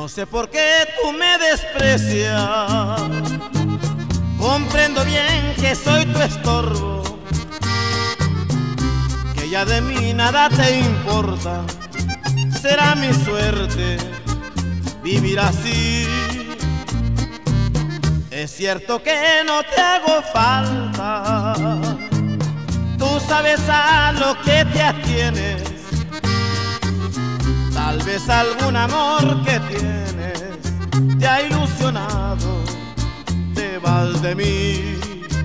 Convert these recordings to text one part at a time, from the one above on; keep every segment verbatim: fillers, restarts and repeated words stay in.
No sé por qué tú me desprecias, comprendo bien que soy tu estorbo, que ya de mí nada te importa. Será mi suerte vivir así. Es cierto que no te hago falta, tú sabes a lo que te atienes. Tal vez algún amor que tienes te ha ilusionado, te vas de mí.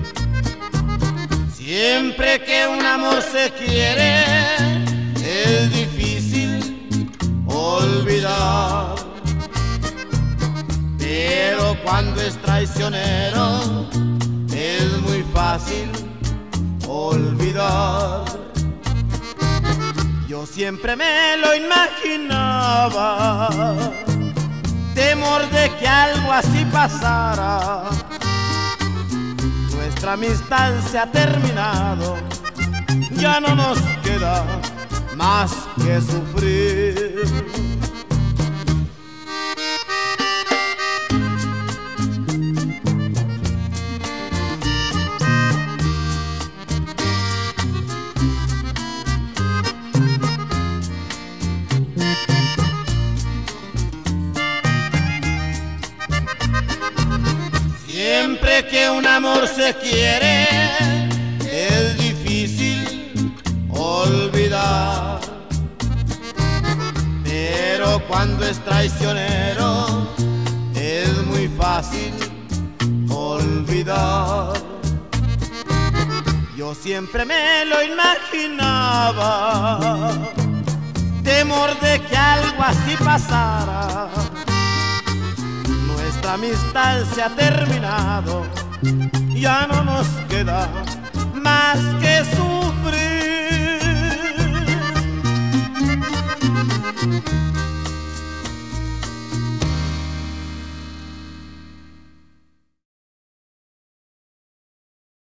Siempre que un amor se quiere es difícil olvidar, pero cuando es traicionero es muy fácil olvidar. Yo siempre me lo imaginaba, temor de que algo así pasara. Nuestra amistad se ha terminado, ya no nos queda más que sufrir. Siempre que un amor se quiere es difícil olvidar, pero cuando es traicionero es muy fácil olvidar. Yo siempre me lo imaginaba, temor de que algo así pasara. Nuestra amistad se ha terminado, ya no nos queda más que sufrir.